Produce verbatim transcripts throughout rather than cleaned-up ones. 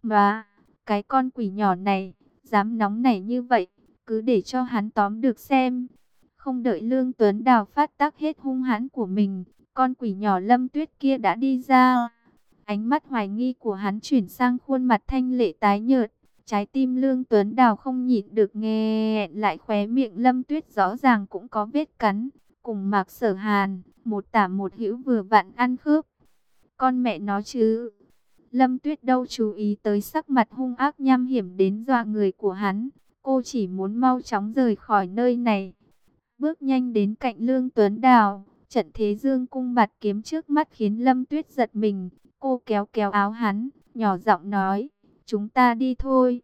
Mà, cái con quỷ nhỏ này, dám nóng nảy như vậy, cứ để cho hắn tóm được xem. Không đợi Lương Tuấn Đào phát tác hết hung hãn của mình, con quỷ nhỏ Lâm Tuyết kia đã đi ra. Ánh mắt hoài nghi của hắn chuyển sang khuôn mặt thanh lệ tái nhợt. Trái tim Lương Tuấn Đào không nhịn được nghẹn lại, khóe miệng Lâm Tuyết rõ ràng cũng có vết cắn. Cùng Mạc Sở Hàn, một tả một hữu vừa vặn ăn khớp. Con mẹ nó chứ. Lâm Tuyết đâu chú ý tới sắc mặt hung ác nham hiểm đến dọa người của hắn. Cô chỉ muốn mau chóng rời khỏi nơi này. Bước nhanh đến cạnh Lương Tuấn Đào. Trận thế dương cung bạt kiếm trước mắt khiến Lâm Tuyết giật mình. Cô kéo kéo áo hắn, nhỏ giọng nói, chúng ta đi thôi.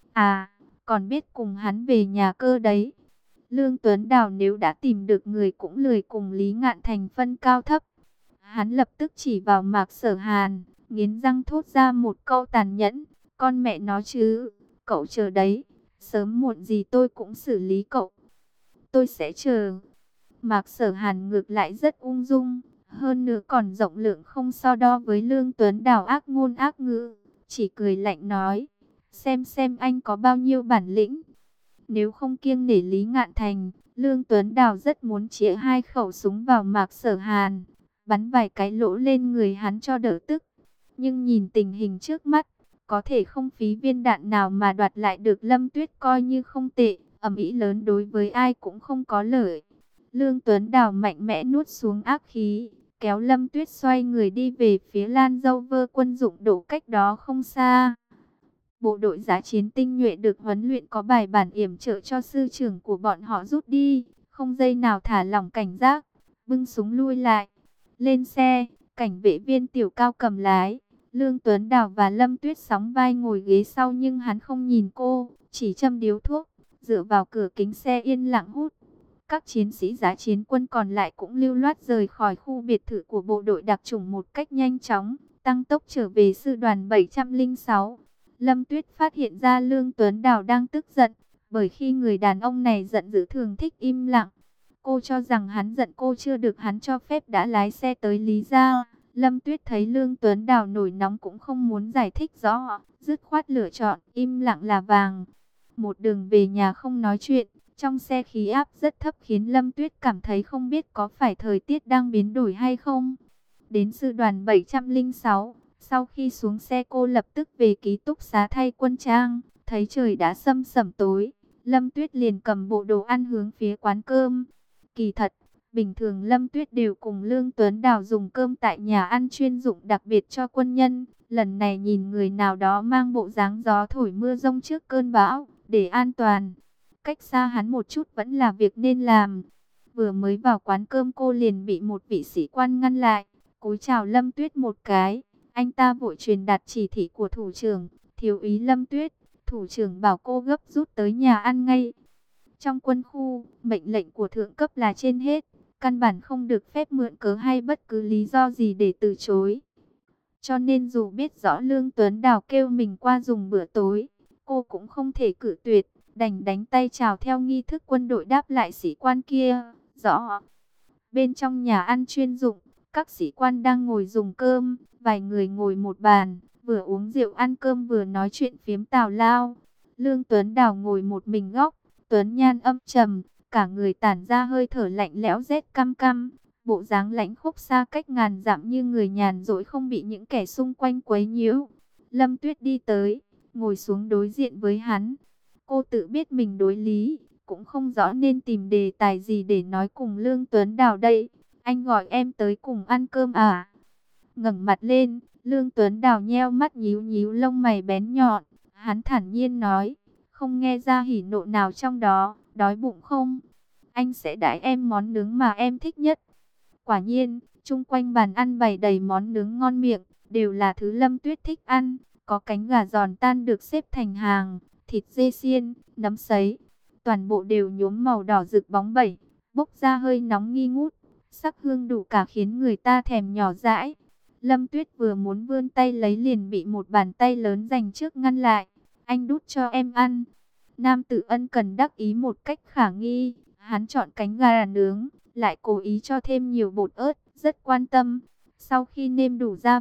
À, còn biết cùng hắn về nhà cơ đấy. Lương Tuấn Đào nếu đã tìm được người cũng lười cùng Lý Ngạn Thành phân cao thấp. Hắn lập tức chỉ vào Mạc Sở Hàn, nghiến răng thốt ra một câu tàn nhẫn. Con mẹ nó chứ, cậu chờ đấy, sớm muộn gì tôi cũng xử lý cậu. Tôi sẽ chờ. Mạc Sở Hàn ngược lại rất ung dung, hơn nữa còn rộng lượng không so đo với Lương Tuấn Đào ác ngôn ác ngữ, chỉ cười lạnh nói, xem xem anh có bao nhiêu bản lĩnh. Nếu không kiêng nể Lý Ngạn Thành, Lương Tuấn Đào rất muốn chĩa hai khẩu súng vào Mạc Sở Hàn, bắn vài cái lỗ lên người hắn cho đỡ tức. Nhưng nhìn tình hình trước mắt, có thể không phí viên đạn nào mà đoạt lại được Lâm Tuyết coi như không tệ, ầm ĩ lớn đối với ai cũng không có lợi. Lương Tuấn Đào mạnh mẽ nuốt xuống ác khí, kéo Lâm Tuyết xoay người đi về phía Lan Dâu Vơ quân dụng đổ cách đó không xa. Bộ đội giá chiến tinh nhuệ được huấn luyện có bài bản yểm trợ cho sư trưởng của bọn họ rút đi, không giây nào thả lỏng cảnh giác, bưng súng lui lại. Lên xe, cảnh vệ viên Tiểu Cao cầm lái, Lương Tuấn Đào và Lâm Tuyết sóng vai ngồi ghế sau nhưng hắn không nhìn cô, chỉ châm điếu thuốc, dựa vào cửa kính xe yên lặng hút. Các chiến sĩ giá chiến quân còn lại cũng lưu loát rời khỏi khu biệt thự của bộ đội đặc chủng một cách nhanh chóng, tăng tốc trở về sư đoàn bảy trăm lẻ sáu. Lâm Tuyết phát hiện ra Lương Tuấn Đào đang tức giận, bởi khi người đàn ông này giận dữ thường thích im lặng. Cô cho rằng hắn giận cô chưa được hắn cho phép đã lái xe tới Lý Gia. Lâm Tuyết thấy Lương Tuấn Đào nổi nóng cũng không muốn giải thích rõ, dứt khoát lựa chọn im lặng là vàng. Một đường về nhà không nói chuyện, trong xe khí áp rất thấp khiến Lâm Tuyết cảm thấy không biết có phải thời tiết đang biến đổi hay không. Đến sư đoàn bảy trăm lẻ sáu, sau khi xuống xe cô lập tức về ký túc xá thay quân trang, thấy trời đã sâm sẩm tối. Lâm Tuyết liền cầm bộ đồ ăn hướng phía quán cơm. Kỳ thật, bình thường Lâm Tuyết đều cùng Lương Tuấn Đào dùng cơm tại nhà ăn chuyên dụng đặc biệt cho quân nhân. Lần này nhìn người nào đó mang bộ dáng gió thổi mưa rông trước cơn bão, để an toàn. Cách xa hắn một chút vẫn là việc nên làm. Vừa mới vào quán cơm cô liền bị một vị sĩ quan ngăn lại, cúi chào Lâm Tuyết một cái. Anh ta vội truyền đạt chỉ thị của thủ trưởng, thiếu úy Lâm Tuyết. Thủ trưởng bảo cô gấp rút tới nhà ăn ngay. Trong quân khu, mệnh lệnh của thượng cấp là trên hết, căn bản không được phép mượn cớ hay bất cứ lý do gì để từ chối. Cho nên dù biết rõ Lương Tuấn Đào kêu mình qua dùng bữa tối, cô cũng không thể cự tuyệt, đành đánh tay chào theo nghi thức quân đội đáp lại sĩ quan kia. Rõ. Bên trong nhà ăn chuyên dụng, các sĩ quan đang ngồi dùng cơm, vài người ngồi một bàn, vừa uống rượu ăn cơm vừa nói chuyện phiếm tào lao. Lương Tuấn Đào ngồi một mình góc, Tuấn nhan âm trầm, cả người tản ra hơi thở lạnh lẽo rét căm căm, bộ dáng lãnh khốc xa cách ngàn dặm như người nhàn rỗi không bị những kẻ xung quanh quấy nhiễu. Lâm Tuyết đi tới, ngồi xuống đối diện với hắn. Cô tự biết mình đối lý, cũng không rõ nên tìm đề tài gì để nói cùng Lương Tuấn Đào đây. Anh gọi em tới cùng ăn cơm à? Ngẩng mặt lên, Lương Tuấn Đào nheo mắt nhíu nhíu lông mày bén nhọn. Hắn thản nhiên nói, không nghe ra hỉ nộ nào trong đó, đói bụng không? Anh sẽ đãi em món nướng mà em thích nhất. Quả nhiên, chung quanh bàn ăn bày đầy món nướng ngon miệng, đều là thứ Lâm Tuyết thích ăn. Có cánh gà giòn tan được xếp thành hàng, thịt dê xiên, nấm sấy. Toàn bộ đều nhuốm màu đỏ rực bóng bẩy, bốc ra hơi nóng nghi ngút. Sắc hương đủ cả khiến người ta thèm nhỏ dãi. Lâm Tuyết vừa muốn vươn tay lấy liền bị một bàn tay lớn dành trước ngăn lại. Anh đút cho em ăn. Nam tử ân cần đắc ý một cách khả nghi. Hắn chọn cánh gà nướng, lại cố ý cho thêm nhiều bột ớt, rất quan tâm. Sau khi nêm đủ gia vị,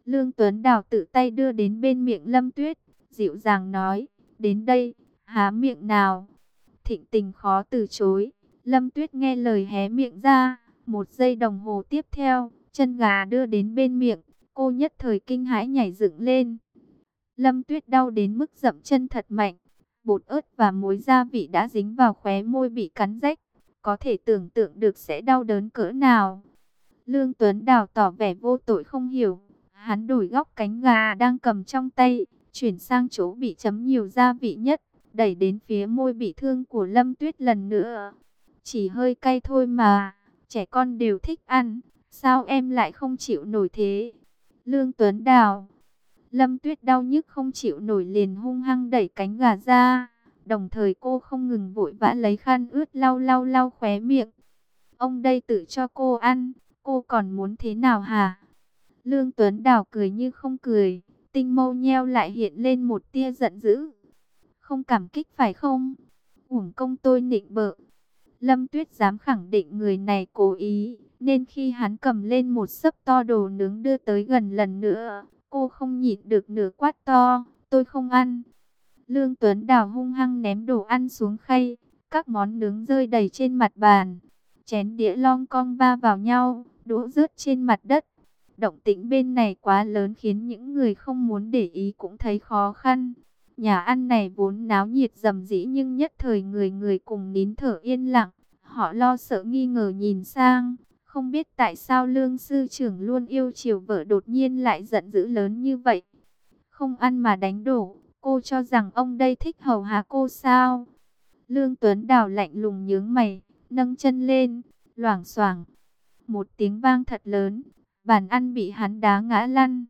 Lương Tuấn Đào tự tay đưa đến bên miệng Lâm Tuyết, dịu dàng nói, đến đây, há miệng nào. Thịnh tình khó từ chối, Lâm Tuyết nghe lời hé miệng ra, một giây đồng hồ tiếp theo, chân gà đưa đến bên miệng, cô nhất thời kinh hãi nhảy dựng lên. Lâm Tuyết đau đến mức dậm chân thật mạnh, bột ớt và muối gia vị đã dính vào khóe môi bị cắn rách, có thể tưởng tượng được sẽ đau đớn cỡ nào. Lương Tuấn Đào tỏ vẻ vô tội không hiểu, hắn đổi góc cánh gà đang cầm trong tay, chuyển sang chỗ bị chấm nhiều gia vị nhất, đẩy đến phía môi bị thương của Lâm Tuyết lần nữa. Chỉ hơi cay thôi mà, trẻ con đều thích ăn, sao em lại không chịu nổi thế? Lương Tuấn Đào. Lâm Tuyết đau nhức không chịu nổi liền hung hăng đẩy cánh gà ra, đồng thời cô không ngừng vội vã lấy khăn ướt lau lau lau khóe miệng. Ông đây tự cho cô ăn, cô còn muốn thế nào hả? Lương Tuấn Đào cười như không cười, tinh mâu nheo lại hiện lên một tia giận dữ. Không cảm kích phải không? Uổng công tôi nịnh bợ. Lâm Tuyết dám khẳng định người này cố ý, nên khi hắn cầm lên một xấp to đồ nướng đưa tới gần lần nữa, cô không nhịn được nửa quát to, tôi không ăn. Lương Tuấn Đào hung hăng ném đồ ăn xuống khay, các món nướng rơi đầy trên mặt bàn. Chén đĩa lon con va vào nhau, đũa rớt trên mặt đất. Động tĩnh bên này quá lớn khiến những người không muốn để ý cũng thấy khó khăn. Nhà ăn này vốn náo nhiệt rầm rĩ nhưng nhất thời người người cùng nín thở yên lặng. Họ lo sợ nghi ngờ nhìn sang, không biết tại sao Lương sư trưởng luôn yêu chiều vợ đột nhiên lại giận dữ lớn như vậy. Không ăn mà đánh đổ, cô cho rằng ông đây thích hầu hạ cô sao? Lương Tuấn Đào lạnh lùng nhướng mày, nâng chân lên, loảng xoảng. Một tiếng vang thật lớn, bàn ăn bị hắn đá ngã lăn.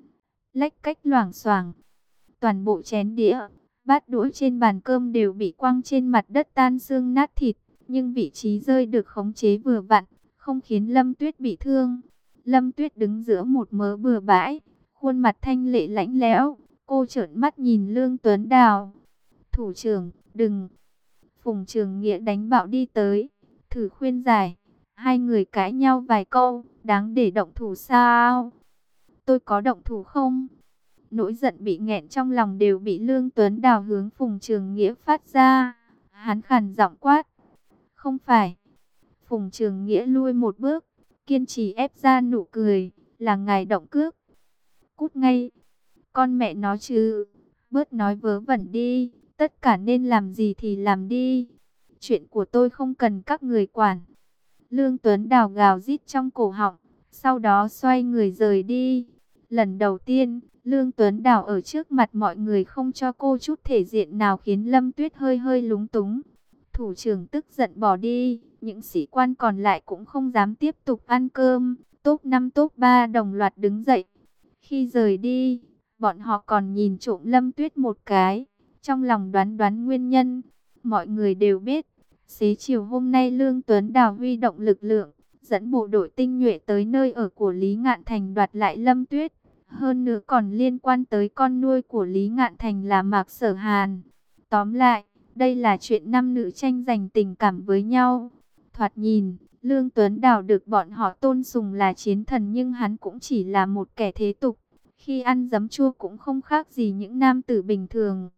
Lách cách loảng xoảng, toàn bộ chén đĩa, bát đũa trên bàn cơm đều bị quăng trên mặt đất tan xương nát thịt. Nhưng vị trí rơi được khống chế vừa vặn, không khiến Lâm Tuyết bị thương. Lâm Tuyết đứng giữa một mớ bừa bãi, khuôn mặt thanh lệ lạnh lẽo. Cô trợn mắt nhìn Lương Tuấn Đào. Thủ trưởng, đừng. Phùng Trường Nghĩa đánh bạo đi tới, thử khuyên giải. Hai người cãi nhau vài câu, đáng để động thủ sao? Tôi có động thủ không? Nỗi giận bị nghẹn trong lòng đều bị Lương Tuấn Đào hướng Phùng Trường Nghĩa phát ra. Hắn khàn giọng quát. Không phải. Phùng Trường Nghĩa lui một bước, kiên trì ép ra nụ cười, là ngài động cước. Cút ngay. Con mẹ nó chứ. Bớt nói vớ vẩn đi, tất cả nên làm gì thì làm đi. Chuyện của tôi không cần các người quản. Lương Tuấn Đào gào rít trong cổ họng, sau đó xoay người rời đi. Lần đầu tiên, Lương Tuấn Đào ở trước mặt mọi người không cho cô chút thể diện nào khiến Lâm Tuyết hơi hơi lúng túng. Thủ trưởng tức giận bỏ đi, những sĩ quan còn lại cũng không dám tiếp tục ăn cơm. Top năm top ba đồng loạt đứng dậy. Khi rời đi, bọn họ còn nhìn trộm Lâm Tuyết một cái, trong lòng đoán đoán nguyên nhân. Mọi người đều biết, xế chiều hôm nay Lương Tuấn Đào huy động lực lượng, dẫn bộ đội tinh nhuệ tới nơi ở của Lý Ngạn Thành đoạt lại Lâm Tuyết. Hơn nữa còn liên quan tới con nuôi của Lý Ngạn Thành là Mạc Sở Hàn. Tóm lại, đây là chuyện nam nữ tranh giành tình cảm với nhau. Thoạt nhìn, Lương Tuấn Đào được bọn họ tôn sùng là chiến thần nhưng hắn cũng chỉ là một kẻ thế tục. Khi ăn giấm chua cũng không khác gì những nam tử bình thường.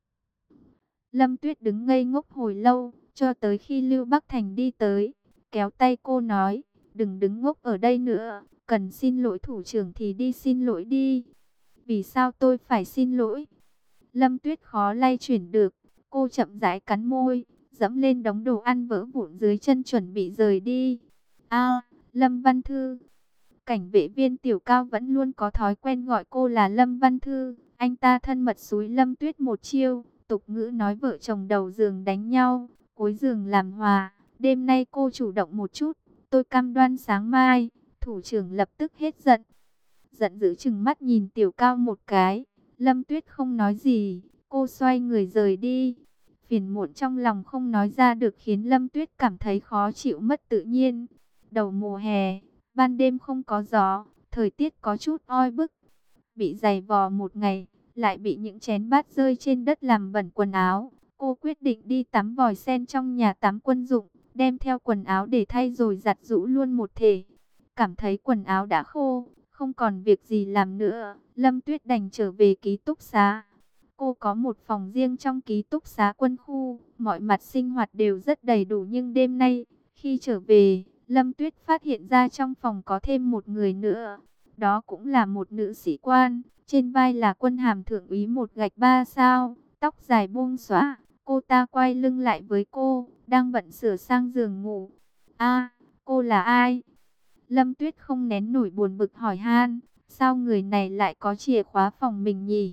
Lâm Tuyết đứng ngây ngốc hồi lâu, cho tới khi Lưu Bắc Thành đi tới, kéo tay cô nói, đừng đứng ngốc ở đây nữa, cần xin lỗi thủ trưởng thì đi xin lỗi đi. Vì sao tôi phải xin lỗi? Lâm Tuyết khó lay chuyển được, cô chậm rãi cắn môi, dẫm lên đống đồ ăn vỡ vụn dưới chân chuẩn bị rời đi. A, Lâm Văn Thư. Cảnh vệ viên Tiểu Cao vẫn luôn có thói quen gọi cô là Lâm Văn Thư. Anh ta thân mật xúi Lâm Tuyết một chiêu, tục ngữ nói vợ chồng đầu giường đánh nhau, cuối giường làm hòa. Đêm nay cô chủ động một chút, tôi cam đoan sáng mai. Thủ trưởng lập tức hết giận. Giận dữ chừng mắt nhìn Tiểu Cao một cái. Lâm Tuyết không nói gì, cô xoay người rời đi. Phiền muộn trong lòng không nói ra được khiến Lâm Tuyết cảm thấy khó chịu mất tự nhiên. Đầu mùa hè, ban đêm không có gió, thời tiết có chút oi bức. Bị giày vò một ngày, lại bị những chén bát rơi trên đất làm bẩn quần áo. Cô quyết định đi tắm vòi sen trong nhà tắm quân dụng, đem theo quần áo để thay rồi giặt giũ luôn một thể. Cảm thấy quần áo đã khô, Không còn việc gì làm nữa, Lâm Tuyết đành trở về ký túc xá. Cô có một phòng riêng trong ký túc xá quân khu, mọi mặt sinh hoạt đều rất đầy đủ, nhưng đêm nay, khi trở về, Lâm Tuyết phát hiện ra trong phòng có thêm một người nữa. Đó cũng là một nữ sĩ quan, trên vai là quân hàm thượng úy một gạch ba sao, tóc dài buông xõa. Cô ta quay lưng lại với cô, đang bận sửa sang giường ngủ. A, cô là ai? Lâm Tuyết không nén nổi buồn bực hỏi han, sao người này lại có chìa khóa phòng mình nhỉ?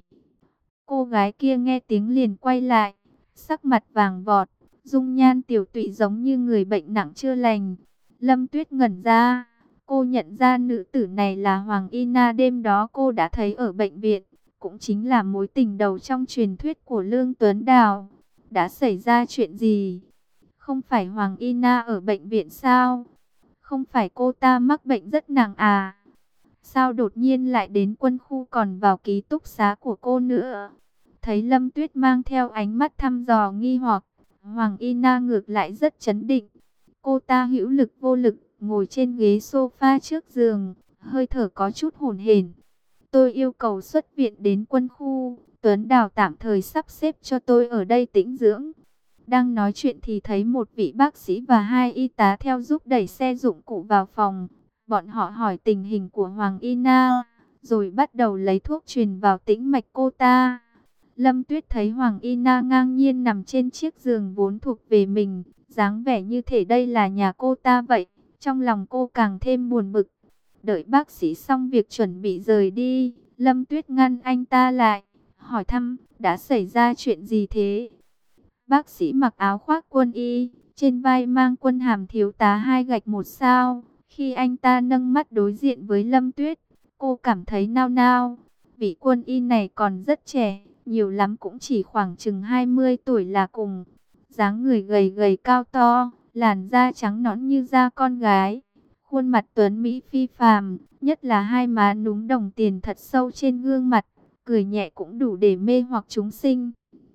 Cô gái kia nghe tiếng liền quay lại, sắc mặt vàng vọt, dung nhan tiểu tụy giống như người bệnh nặng chưa lành. Lâm Tuyết ngẩn ra, cô nhận ra nữ tử này là Hoàng Y Na, đêm đó cô đã thấy ở bệnh viện, cũng chính là mối tình đầu trong truyền thuyết của Lương Tuấn Đào. Đã xảy ra chuyện gì? Không phải Hoàng Y Na ở bệnh viện sao? Không phải cô ta mắc bệnh rất nặng à? Sao đột nhiên lại đến quân khu còn vào ký túc xá của cô nữa? Thấy Lâm Tuyết mang theo ánh mắt thăm dò nghi hoặc, Hoàng Y Na ngược lại rất chấn định. Cô ta hữu lực vô lực, ngồi trên ghế sofa trước giường, hơi thở có chút hổn hển. Tôi yêu cầu xuất viện đến quân khu, Tuấn Đào tạm thời sắp xếp cho tôi ở đây tĩnh dưỡng. Đang nói chuyện thì thấy một vị bác sĩ và hai y tá theo giúp đẩy xe dụng cụ vào phòng. Bọn họ hỏi tình hình của Hoàng Y Na, rồi bắt đầu lấy thuốc truyền vào tĩnh mạch cô ta. Lâm Tuyết thấy Hoàng Y Na ngang nhiên nằm trên chiếc giường vốn thuộc về mình, dáng vẻ như thể đây là nhà cô ta vậy. Trong lòng cô càng thêm buồn bực. Đợi bác sĩ xong việc chuẩn bị rời đi, Lâm Tuyết ngăn anh ta lại, hỏi thăm, đã xảy ra chuyện gì thế? Bác sĩ mặc áo khoác quân y, trên vai mang quân hàm thiếu tá hai gạch một sao. Khi anh ta nâng mắt đối diện với Lâm Tuyết, cô cảm thấy nao nao. Vị quân y này còn rất trẻ, nhiều lắm cũng chỉ khoảng chừng hai mươi tuổi là cùng. Dáng người gầy gầy cao to, làn da trắng nõn như da con gái. Khuôn mặt tuấn mỹ phi phàm, nhất là hai má núm đồng tiền thật sâu trên gương mặt, cười nhẹ cũng đủ để mê hoặc chúng sinh.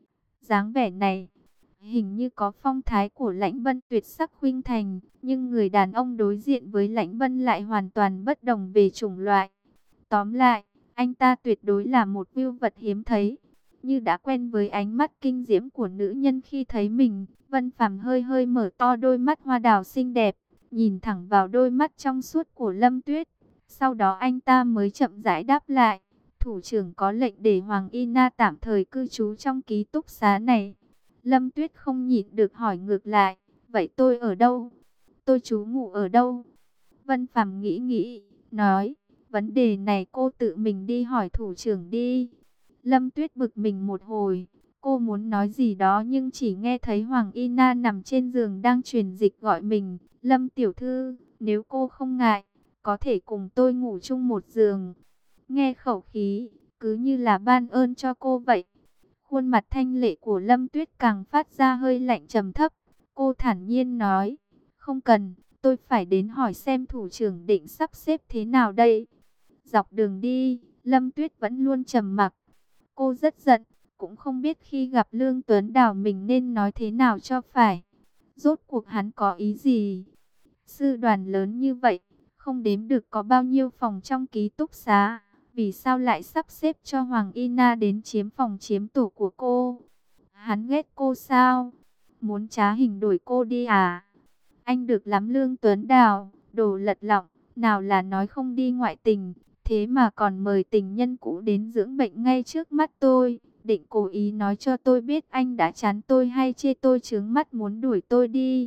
Dáng vẻ này, hình như có phong thái của Lãnh Vân tuyệt sắc khuynh thành, nhưng người đàn ông đối diện với Lãnh Vân lại hoàn toàn bất đồng về chủng loại. Tóm lại, anh ta tuyệt đối là một vưu vật hiếm thấy. Như đã quen với ánh mắt kinh diễm của nữ nhân khi thấy mình, Vân Phàm hơi hơi mở to đôi mắt hoa đào xinh đẹp, nhìn thẳng vào đôi mắt trong suốt của Lâm Tuyết. Sau đó anh ta mới chậm rãi đáp lại, thủ trưởng có lệnh để Hoàng Y Na tạm thời cư trú trong ký túc xá này. Lâm Tuyết không nhịn được hỏi ngược lại, vậy tôi ở đâu? Tôi trú ngụ ở đâu? Vân Phàm nghĩ nghĩ, nói, vấn đề này cô tự mình đi hỏi thủ trưởng đi. Lâm Tuyết bực mình một hồi, cô muốn nói gì đó nhưng chỉ nghe thấy Hoàng Y Na nằm trên giường đang truyền dịch gọi mình. Lâm tiểu thư, nếu cô không ngại, có thể cùng tôi ngủ chung một giường. Nghe khẩu khí, cứ như là ban ơn cho cô vậy. Khuôn mặt thanh lệ của Lâm Tuyết càng phát ra hơi lạnh trầm thấp. Cô thản nhiên nói, không cần, tôi phải đến hỏi xem thủ trưởng định sắp xếp thế nào đây. Dọc đường đi, Lâm Tuyết vẫn luôn trầm mặc. Cô rất giận, cũng không biết khi gặp Lương Tuấn Đào mình nên nói thế nào cho phải. Rốt cuộc hắn có ý gì? Sư đoàn lớn như vậy, không đếm được có bao nhiêu phòng trong ký túc xá. Vì sao lại sắp xếp cho Hoàng Y Na đến chiếm phòng chiếm tổ của cô? Hắn ghét cô sao? Muốn trá hình đuổi cô đi à? Anh được lắm Lương Tuấn Đào, đồ lật lọng, nào là nói không đi ngoại tình, thế mà còn mời tình nhân cũ đến dưỡng bệnh ngay trước mắt tôi. Định cố ý nói cho tôi biết anh đã chán tôi hay chê tôi chướng mắt muốn đuổi tôi đi.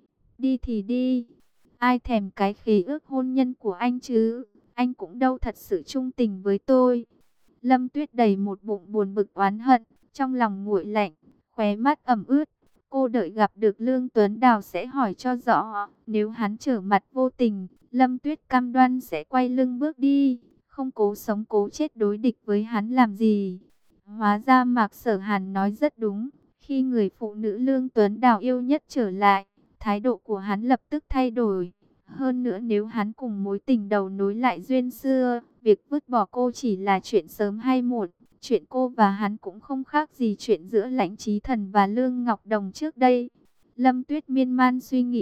Đi thì đi, ai thèm cái khế ước hôn nhân của anh chứ? Anh cũng đâu thật sự trung tình với tôi. Lâm Tuyết đầy một bụng buồn bực oán hận, trong lòng nguội lạnh, khóe mắt ẩm ướt. Cô đợi gặp được Lương Tuấn Đào sẽ hỏi cho rõ. Nếu hắn trở mặt vô tình, Lâm Tuyết cam đoan sẽ quay lưng bước đi, không cố sống cố chết đối địch với hắn làm gì. Hóa ra Mạc Sở Hàn nói rất đúng. Khi người phụ nữ Lương Tuấn Đào yêu nhất trở lại, thái độ của hắn lập tức thay đổi. Hơn nữa nếu hắn cùng mối tình đầu nối lại duyên xưa, việc vứt bỏ cô chỉ là chuyện sớm hay muộn. Chuyện cô và hắn cũng không khác gì chuyện giữa Lãnh Chí Thần và Lương Ngọc Đồng trước đây. Lâm Tuyết miên man suy nghĩ,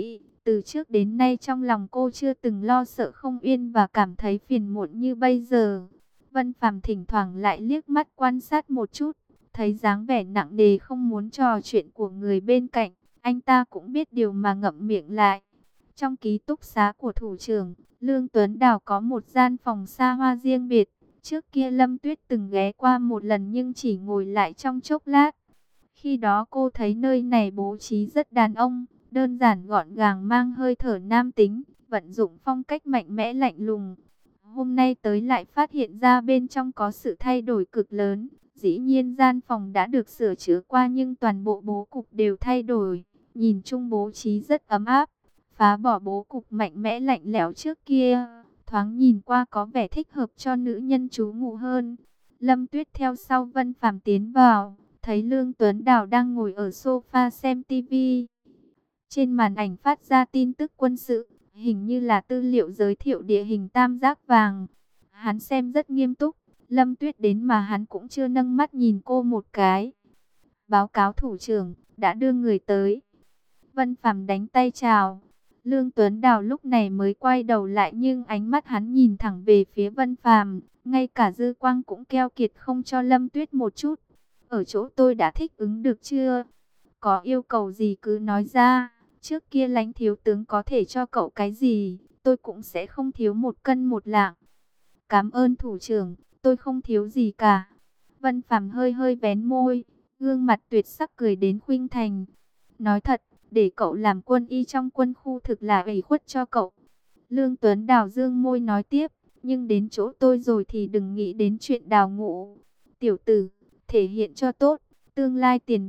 Từ trước đến nay trong lòng cô chưa từng lo sợ không yên và cảm thấy phiền muộn như bây giờ. Vân Phàm thỉnh thoảng lại liếc mắt quan sát một chút, thấy dáng vẻ nặng nề không muốn trò chuyện của người bên cạnh, anh ta cũng biết điều mà ngậm miệng lại. Trong ký túc xá của thủ trưởng, Lương Tuấn Đào có một gian phòng xa hoa riêng biệt. Trước kia Lâm Tuyết từng ghé qua một lần nhưng chỉ ngồi lại trong chốc lát. Khi đó cô thấy nơi này bố trí rất đàn ông, đơn giản gọn gàng mang hơi thở nam tính, vận dụng phong cách mạnh mẽ lạnh lùng. Hôm nay tới lại phát hiện ra bên trong có sự thay đổi cực lớn. Dĩ nhiên gian phòng đã được sửa chữa qua nhưng toàn bộ bố cục đều thay đổi. Nhìn chung bố trí rất ấm áp, phá bỏ bố cục mạnh mẽ lạnh lẽo trước kia. Thoáng nhìn qua có vẻ thích hợp cho nữ nhân trú ngụ hơn. Lâm Tuyết theo sau Vân Phàm tiến vào, thấy Lương Tuấn Đào đang ngồi ở sofa xem tivi. Trên màn ảnh phát ra tin tức quân sự, hình như là tư liệu giới thiệu địa hình tam giác vàng. Hắn xem rất nghiêm túc, Lâm Tuyết đến mà hắn cũng chưa nâng mắt nhìn cô một cái. Báo cáo thủ trưởng, đã đưa người tới. Vân Phàm đánh tay chào. Lương Tuấn Đào lúc này mới quay đầu lại nhưng ánh mắt hắn nhìn thẳng về phía Vân Phàm, ngay cả dư quang cũng keo kiệt không cho Lâm Tuyết một chút. Ở chỗ tôi đã thích ứng được chưa? Có yêu cầu gì cứ nói ra, trước kia Lãnh thiếu tướng có thể cho cậu cái gì, tôi cũng sẽ không thiếu một cân một lạng. Cảm ơn thủ trưởng, tôi không thiếu gì cả. Vân Phàm hơi hơi vén môi, gương mặt tuyệt sắc cười đến khuynh thành. Nói thật, để cậu làm quân y trong quân khu thực là ủy khuất cho cậu. Lương Tuấn Đào dương môi nói tiếp, nhưng đến chỗ tôi rồi thì đừng nghĩ đến chuyện đào ngũ. Tiểu tử, thể hiện cho tốt, tương lai tiền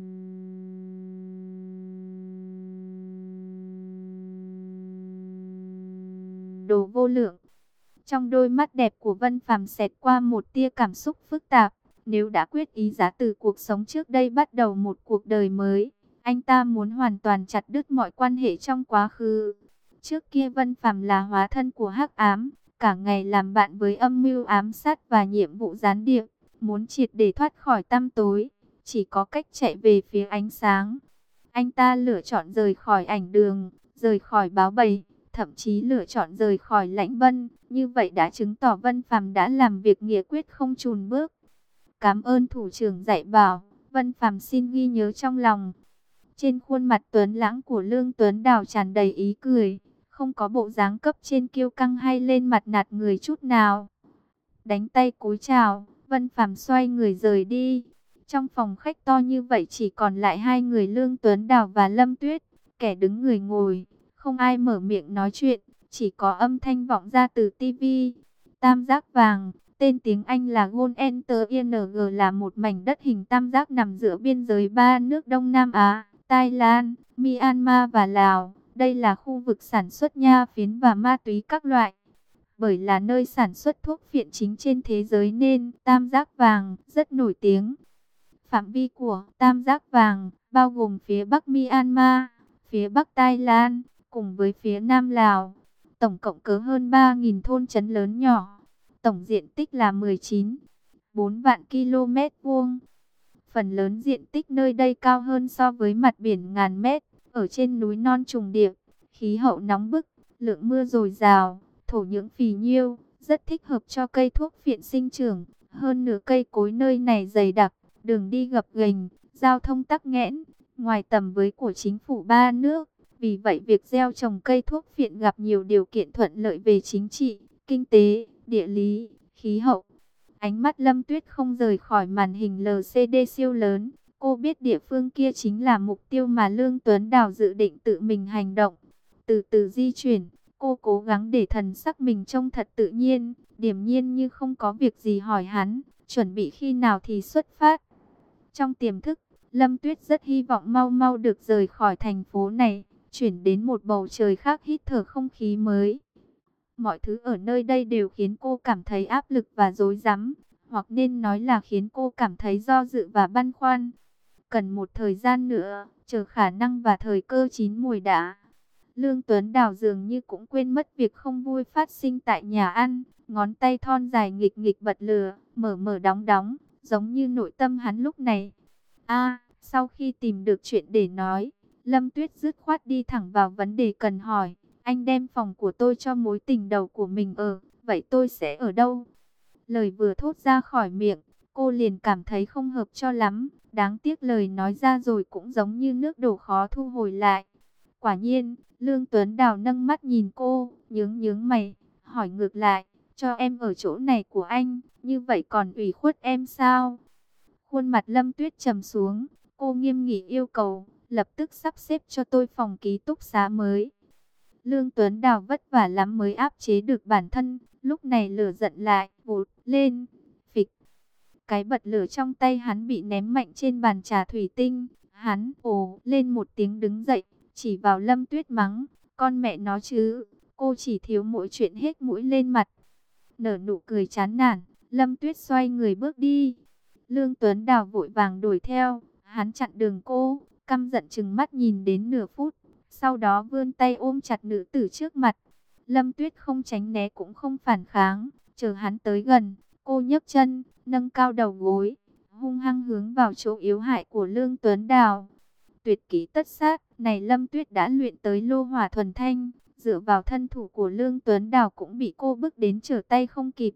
đồ vô lượng. Trong đôi mắt đẹp của Vân Phàm xẹt qua một tia cảm xúc phức tạp. Nếu đã quyết ý giá từ cuộc sống trước đây bắt đầu một cuộc đời mới, anh ta muốn hoàn toàn chặt đứt mọi quan hệ trong quá khứ. Trước kia Vân Phàm là hóa thân của hắc ám, cả ngày làm bạn với âm mưu ám sát và nhiệm vụ gián điệp, muốn triệt để thoát khỏi tăm tối, chỉ có cách chạy về phía ánh sáng. Anh ta lựa chọn rời khỏi ảnh đường, rời khỏi báo bầy, thậm chí lựa chọn rời khỏi Lãnh Vân. Như vậy đã chứng tỏ Vân Phàm đã làm việc nghĩa quyết không chùn bước. Cảm ơn thủ trưởng dạy bảo, Vân Phàm xin ghi nhớ trong lòng. Trên khuôn mặt tuấn lãng của Lương Tuấn Đào tràn đầy ý cười, không có bộ dáng cấp trên kiêu căng hay lên mặt nạt người chút nào. Đánh tay cúi chào, Vân Phàm xoay người rời đi. Trong phòng khách to như vậy chỉ còn lại hai người Lương Tuấn Đào và Lâm Tuyết, kẻ đứng người ngồi, không ai mở miệng nói chuyện, chỉ có âm thanh vọng ra từ tivi. Tam giác vàng, tên tiếng Anh là Gold Enter i en giê, là một mảnh đất hình tam giác nằm giữa biên giới ba nước Đông Nam Á, Thái Lan, Myanmar và Lào. Đây là khu vực sản xuất nha phiến và ma túy các loại. Bởi là nơi sản xuất thuốc phiện chính trên thế giới nên tam giác vàng rất nổi tiếng. Phạm vi của tam giác vàng bao gồm phía Bắc Myanmar, phía Bắc Thái Lan, cùng với phía Nam Lào. Tổng cộng có hơn ba nghìn thôn trấn lớn nhỏ. Tổng diện tích là mười chín phẩy bốn vạn ki lô mét vuông. Phần lớn diện tích nơi đây cao hơn so với mặt biển ngàn mét. Ở trên núi non trùng điệp, khí hậu nóng bức, lượng mưa dồi dào, thổ nhưỡng phì nhiêu, rất thích hợp cho cây thuốc phiện sinh trưởng. Hơn nửa cây cối nơi này dày đặc, đường đi gập ghềnh, giao thông tắc nghẽn, ngoài tầm với của chính phủ ba nước. Vì vậy việc gieo trồng cây thuốc phiện gặp nhiều điều kiện thuận lợi về chính trị, kinh tế, địa lý, khí hậu. Ánh mắt Lâm Tuyết không rời khỏi màn hình lờ xê đê siêu lớn. Cô biết địa phương kia chính là mục tiêu mà Lương Tuấn Đào dự định tự mình hành động. Từ từ di chuyển, cô cố gắng để thần sắc mình trông thật tự nhiên, điềm nhiên như không có việc gì hỏi hắn, chuẩn bị khi nào thì xuất phát. Trong tiềm thức, Lâm Tuyết rất hy vọng mau mau được rời khỏi thành phố này, chuyển đến một bầu trời khác hít thở không khí mới. Mọi thứ ở nơi đây đều khiến cô cảm thấy áp lực và rối rắm, hoặc nên nói là khiến cô cảm thấy do dự và băn khoăn. Cần một thời gian nữa, chờ khả năng và thời cơ chín mùi đã. Lương Tuấn Đào dường như cũng quên mất việc không vui phát sinh tại nhà ăn, ngón tay thon dài nghịch nghịch bật lửa, mở mở đóng đóng, giống như nội tâm hắn lúc này. A, sau khi tìm được chuyện để nói, Lâm Tuyết dứt khoát đi thẳng vào vấn đề cần hỏi. Anh đem phòng của tôi cho mối tình đầu của mình ở, vậy tôi sẽ ở đâu? Lời vừa thốt ra khỏi miệng, cô liền cảm thấy không hợp cho lắm. Đáng tiếc lời nói ra rồi cũng giống như nước đổ khó thu hồi lại. Quả nhiên, Lương Tuấn Đào nâng mắt nhìn cô, nhướng nhướng mày, hỏi ngược lại, cho em ở chỗ này của anh, như vậy còn ủy khuất em sao? Khuôn mặt Lâm Tuyết trầm xuống, cô nghiêm nghị yêu cầu, lập tức sắp xếp cho tôi phòng ký túc xá mới. Lương Tuấn Đào vất vả lắm mới áp chế được bản thân, lúc này lửa giận lại, vụt lên, phịch. Cái bật lửa trong tay hắn bị ném mạnh trên bàn trà thủy tinh, hắn ồ lên một tiếng đứng dậy, chỉ vào Lâm Tuyết mắng, con mẹ nó chứ, cô chỉ thiếu mỗi chuyện hết mũi lên mặt. Nở nụ cười chán nản, Lâm Tuyết xoay người bước đi. Lương Tuấn Đào vội vàng đuổi theo, hắn chặn đường cô, căm giận chừng mắt nhìn đến nửa phút, sau đó vươn tay ôm chặt nữ tử trước mặt. Lâm Tuyết không tránh né cũng không phản kháng, chờ hắn tới gần, cô nhấc chân, nâng cao đầu gối, hung hăng hướng vào chỗ yếu hại của Lương Tuấn Đào. Tuyệt kỹ tất sát, này Lâm Tuyết đã luyện tới lô hỏa thuần thanh, dựa vào thân thủ của Lương Tuấn Đào cũng bị cô bức đến trở tay không kịp.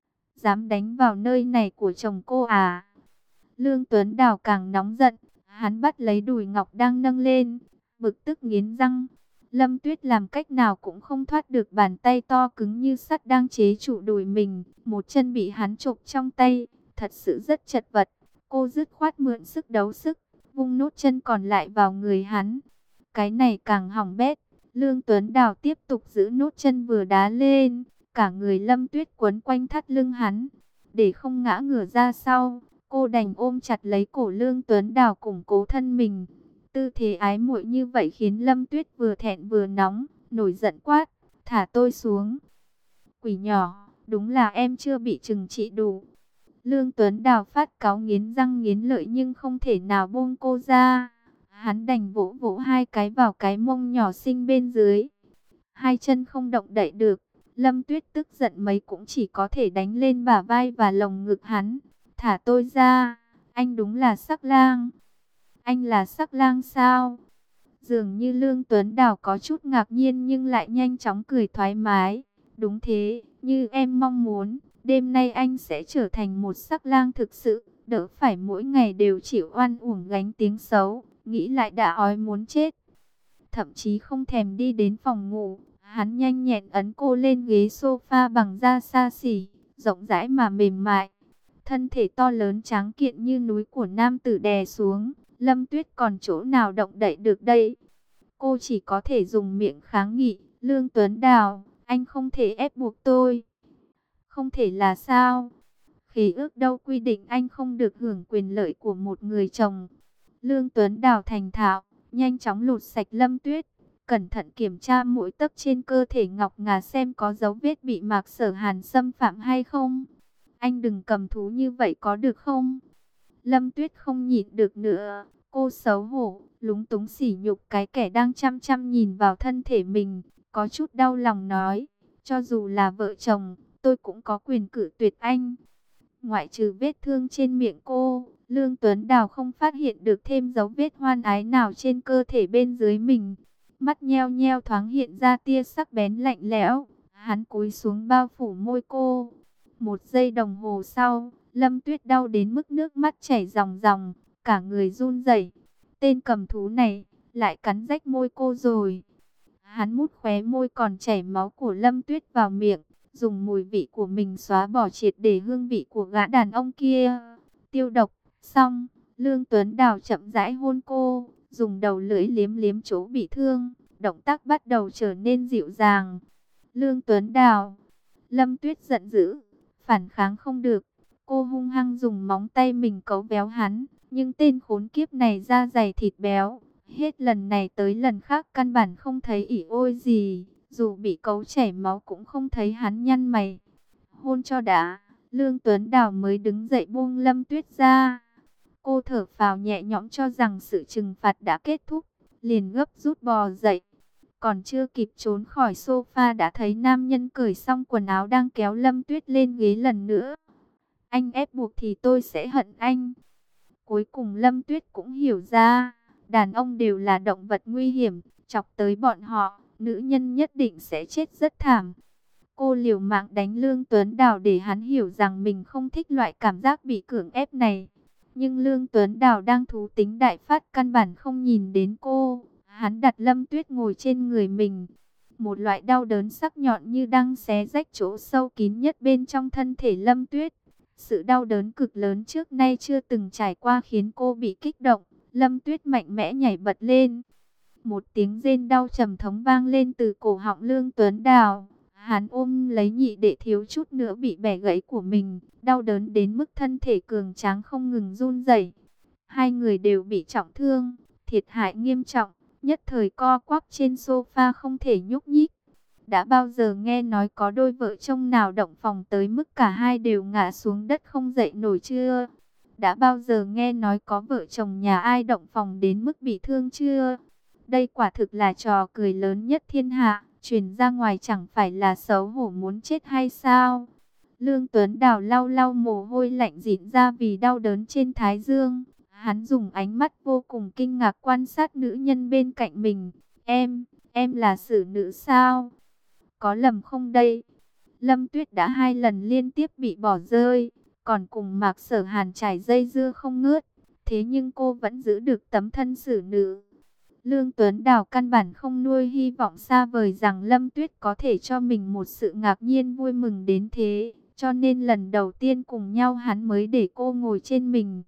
Dám đánh vào nơi này của chồng cô à? Lương Tuấn Đào càng nóng giận, hắn bắt lấy đùi ngọc đang nâng lên, bực tức nghiến răng. Lâm Tuyết làm cách nào cũng không thoát được bàn tay to cứng như sắt đang chế trụ đùi mình, một chân bị hắn chộp trong tay, thật sự rất chật vật. Cô dứt khoát mượn sức đấu sức, vung nốt chân còn lại vào người hắn. Cái này càng hỏng bét, Lương Tuấn Đào tiếp tục giữ nốt chân vừa đá lên, cả người Lâm Tuyết quấn quanh thắt lưng hắn, để không ngã ngửa ra sau. Cô đành ôm chặt lấy cổ Lương Tuấn Đào củng cố thân mình. Tư thế ái muội như vậy khiến Lâm Tuyết vừa thẹn vừa nóng, nổi giận quát, thả tôi xuống. Quỷ nhỏ, đúng là em chưa bị trừng trị đủ. Lương Tuấn Đào phát cáu nghiến răng nghiến lợi nhưng không thể nào buông cô ra. Hắn đành vỗ vỗ hai cái vào cái mông nhỏ xinh bên dưới. Hai chân không động đậy được. Lâm Tuyết tức giận mấy cũng chỉ có thể đánh lên bả vai và lồng ngực hắn. Thả tôi ra, anh đúng là sắc lang. Anh là sắc lang sao? Dường như Lương Tuấn Đào có chút ngạc nhiên nhưng lại nhanh chóng cười thoải mái. Đúng thế, như em mong muốn, đêm nay anh sẽ trở thành một sắc lang thực sự, đỡ phải mỗi ngày đều chịu oan uổng gánh tiếng xấu, nghĩ lại đã ói muốn chết. Thậm chí không thèm đi đến phòng ngủ, hắn nhanh nhẹn ấn cô lên ghế sofa bằng da xa xỉ, rộng rãi mà mềm mại. Thân thể to lớn tráng kiện như núi của nam tử đè xuống, Lâm Tuyết còn chỗ nào động đậy được đây? Cô chỉ có thể dùng miệng kháng nghị, Lương Tuấn Đào, anh không thể ép buộc tôi. Không thể là sao? Khế ước đâu quy định anh không được hưởng quyền lợi của một người chồng. Lương Tuấn Đào thành thạo, nhanh chóng lột sạch Lâm Tuyết, cẩn thận kiểm tra mỗi tấc trên cơ thể Ngọc Ngà xem có dấu vết bị Mạc Sở Hàn xâm phạm hay không. Anh đừng cầm thú như vậy có được không? Lâm Tuyết không nhịn được nữa, cô xấu hổ, lúng túng sỉ nhục cái kẻ đang chăm chăm nhìn vào thân thể mình, có chút đau lòng nói, cho dù là vợ chồng, tôi cũng có quyền cự tuyệt anh. Ngoại trừ vết thương trên miệng cô, Lương Tuấn Đào không phát hiện được thêm dấu vết hoan ái nào trên cơ thể bên dưới mình. Mắt nheo nheo thoáng hiện ra tia sắc bén lạnh lẽo, hắn cúi xuống bao phủ môi cô. Một giây đồng hồ sau, Lâm Tuyết đau đến mức nước mắt chảy ròng ròng, cả người run rẩy. Tên cầm thú này lại cắn rách môi cô rồi. Hắn mút khóe môi còn chảy máu của Lâm Tuyết vào miệng, dùng mùi vị của mình xóa bỏ triệt để hương vị của gã đàn ông kia. Tiêu độc xong, Lương Tuấn Đào chậm rãi hôn cô, dùng đầu lưỡi liếm liếm chỗ bị thương, động tác bắt đầu trở nên dịu dàng. Lương Tuấn Đào, Lâm Tuyết giận dữ, phản kháng không được, cô hung hăng dùng móng tay mình cấu véo hắn, nhưng tên khốn kiếp này da dày thịt béo, hết lần này tới lần khác căn bản không thấy ỉ ôi gì, dù bị cấu chảy máu cũng không thấy hắn nhăn mày. Hôn cho đã, Lương Tuấn Đào mới đứng dậy buông Lâm Tuyết ra. Cô thở phào nhẹ nhõm cho rằng sự trừng phạt đã kết thúc, liền gấp rút bò dậy. Còn chưa kịp trốn khỏi sofa đã thấy nam nhân cởi xong quần áo đang kéo Lâm Tuyết lên ghế lần nữa. Anh ép buộc thì tôi sẽ hận anh. Cuối cùng Lâm Tuyết cũng hiểu ra, Đàn ông đều là động vật nguy hiểm, chọc tới bọn họ, nữ nhân nhất định sẽ chết rất thảm. Cô liều mạng đánh Lương Tuấn Đào để hắn hiểu rằng mình không thích loại cảm giác bị cưỡng ép này. Nhưng Lương Tuấn Đào đang thú tính đại phát, căn bản không nhìn đến cô. Hắn đặt Lâm Tuyết ngồi trên người mình. Một loại đau đớn sắc nhọn như đang xé rách chỗ sâu kín nhất bên trong thân thể Lâm Tuyết. Sự đau đớn cực lớn trước nay chưa từng trải qua khiến cô bị kích động. Lâm Tuyết mạnh mẽ nhảy bật lên. Một tiếng rên đau trầm thống vang lên từ cổ họng Lương Tuấn Đào. Hắn ôm lấy nhị đệ thiếu chút nữa bị bẻ gãy của mình, đau đớn đến mức thân thể cường tráng không ngừng run rẩy. Hai người đều bị trọng thương, thiệt hại nghiêm trọng, nhất thời co quắp trên sofa không thể nhúc nhích. Đã bao giờ nghe nói có đôi vợ chồng nào động phòng tới mức cả hai đều ngã xuống đất không dậy nổi chưa? Đã bao giờ nghe nói có vợ chồng nhà ai động phòng đến mức bị thương chưa? Đây quả thực là trò cười lớn nhất thiên hạ, truyền ra ngoài chẳng phải là xấu hổ muốn chết hay sao? Lương Tuấn Đào lau lau mồ hôi lạnh rịn ra vì đau đớn trên thái dương. Hắn dùng ánh mắt vô cùng kinh ngạc quan sát nữ nhân bên cạnh mình. Em, em là xử nữ sao? Có lầm không đây? Lâm Tuyết đã hai lần liên tiếp bị bỏ rơi, còn cùng Mạc Sở Hàn trải dây dưa không ngớt. Thế nhưng cô vẫn giữ được tấm thân xử nữ. Lương Tuấn Đào căn bản không nuôi hy vọng xa vời rằng Lâm Tuyết có thể cho mình một sự ngạc nhiên vui mừng đến thế. Cho nên lần đầu tiên cùng nhau hắn mới để cô ngồi trên mình.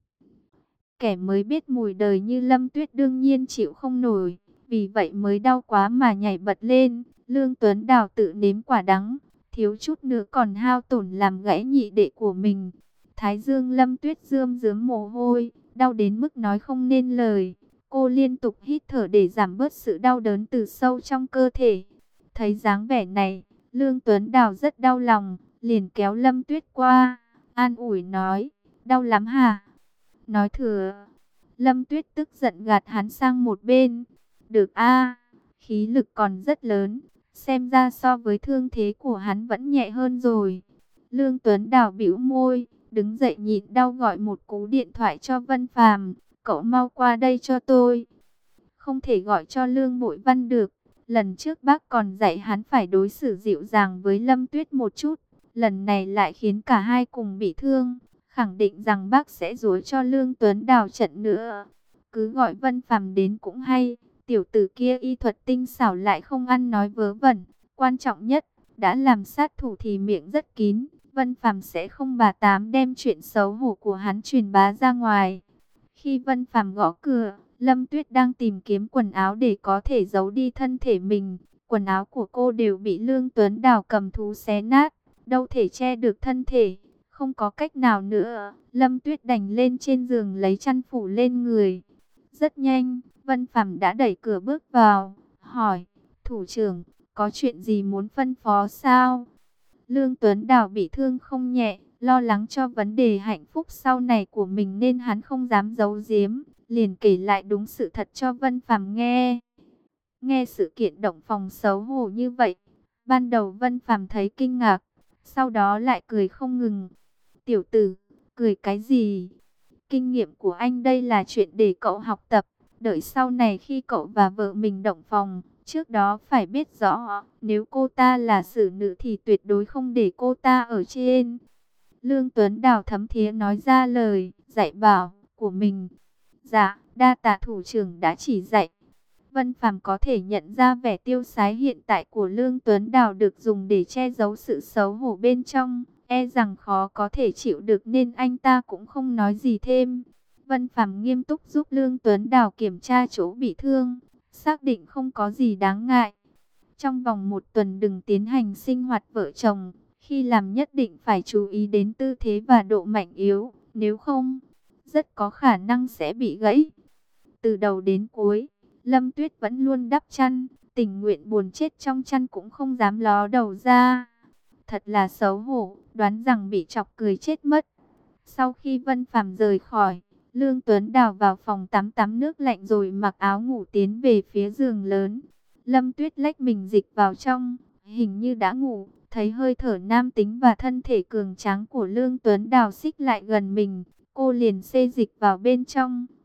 Kẻ mới biết mùi đời như Lâm Tuyết đương nhiên chịu không nổi. Vì vậy mới đau quá mà nhảy bật lên. Lương Tuấn Đào tự nếm quả đắng. Thiếu chút nữa còn hao tổn làm gãy nhị đệ của mình. Thái dương Lâm Tuyết rơm rớm mồ hôi, đau đến mức nói không nên lời. Cô liên tục hít thở để giảm bớt sự đau đớn từ sâu trong cơ thể. Thấy dáng vẻ này, Lương Tuấn Đào rất đau lòng, liền kéo Lâm Tuyết qua, an ủi nói, đau lắm hả? Nói thừa. Lâm Tuyết tức giận gạt hắn sang một bên. Được a, khí lực còn rất lớn, xem ra so với thương thế của hắn vẫn nhẹ hơn rồi. Lương Tuấn Đào bĩu môi, đứng dậy nhịn đau gọi một cú điện thoại cho Vân Phàm. Cậu mau qua đây cho tôi. Không thể gọi cho Lương Bội Văn được. Lần trước bác còn dạy hắn phải đối xử dịu dàng với Lâm Tuyết một chút. Lần này lại khiến cả hai cùng bị thương. Khẳng định rằng bác sẽ dối cho Lương Tuấn Đào trận nữa. Cứ gọi Vân Phàm đến cũng hay. Tiểu tử kia y thuật tinh xảo lại không ăn nói vớ vẩn. Quan trọng nhất, đã làm sát thủ thì miệng rất kín. Vân Phàm sẽ không bà tám đem chuyện xấu hổ của hắn truyền bá ra ngoài. Khi Vân Phàm gõ cửa, Lâm Tuyết đang tìm kiếm quần áo để có thể giấu đi thân thể mình. Quần áo của cô đều bị Lương Tuấn Đào cầm thú xé nát, đâu thể che được thân thể. Không có cách nào nữa, Lâm Tuyết đành lên trên giường lấy chăn phủ lên người. Rất nhanh, Vân Phàm đã đẩy cửa bước vào, hỏi, thủ trưởng, có chuyện gì muốn phân phó sao? Lương Tuấn Đào bị thương không nhẹ, lo lắng cho vấn đề hạnh phúc sau này của mình nên hắn không dám giấu giếm, liền kể lại đúng sự thật cho Vân Phàm nghe. Nghe sự kiện động phòng xấu hổ như vậy, ban đầu Vân Phàm thấy kinh ngạc, sau đó lại cười không ngừng. Tiểu tử, cười cái gì? Kinh nghiệm của anh đây là chuyện để cậu học tập, đợi sau này khi cậu và vợ mình động phòng, trước đó phải biết rõ, nếu cô ta là xử nữ thì tuyệt đối không để cô ta ở trên. Lương Tuấn Đào thấm thía nói ra lời dạy bảo của mình. Dạ, đa tạ thủ trưởng đã chỉ dạy. Vân Phàm có thể nhận ra vẻ tiêu sái hiện tại của Lương Tuấn Đào được dùng để che giấu sự xấu hổ bên trong, e rằng khó có thể chịu được nên anh ta cũng không nói gì thêm. Vân Phàm nghiêm túc giúp Lương Tuấn Đào kiểm tra chỗ bị thương, xác định không có gì đáng ngại. Trong vòng một tuần đừng tiến hành sinh hoạt vợ chồng, khi làm nhất định phải chú ý đến tư thế và độ mạnh yếu, nếu không, rất có khả năng sẽ bị gãy. Từ đầu đến cuối, Lâm Tuyết vẫn luôn đắp chăn, tình nguyện buồn chết trong chăn cũng không dám ló đầu ra. Thật là xấu hổ, đoán rằng bị chọc cười chết mất. Sau khi Vân Phàm rời khỏi, Lương Tuấn Đào vào phòng tắm tắm nước lạnh rồi mặc áo ngủ tiến về phía giường lớn. Lâm Tuyết lách mình dịch vào trong, hình như đã ngủ, thấy hơi thở nam tính và thân thể cường tráng của Lương Tuấn Đào xích lại gần mình. Cô liền xê dịch vào bên trong,